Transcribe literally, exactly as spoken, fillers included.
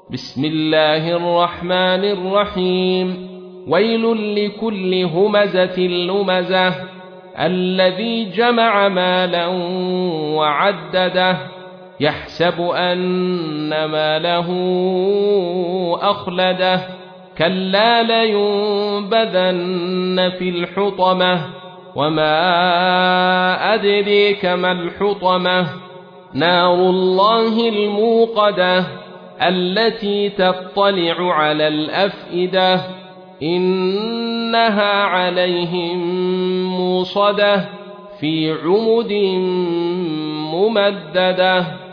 بسم الله الرحمن الرحيم ويل لكل همزة لمزة الذي جمع مالا وعدده يحسب أن ماله أخلده كلا لينبذن في الحطمة وما أدريك ما الحطمة نار الله الموقدة التي تطلع على الأفئدة إنها عليهم موصدة في عمد ممددة.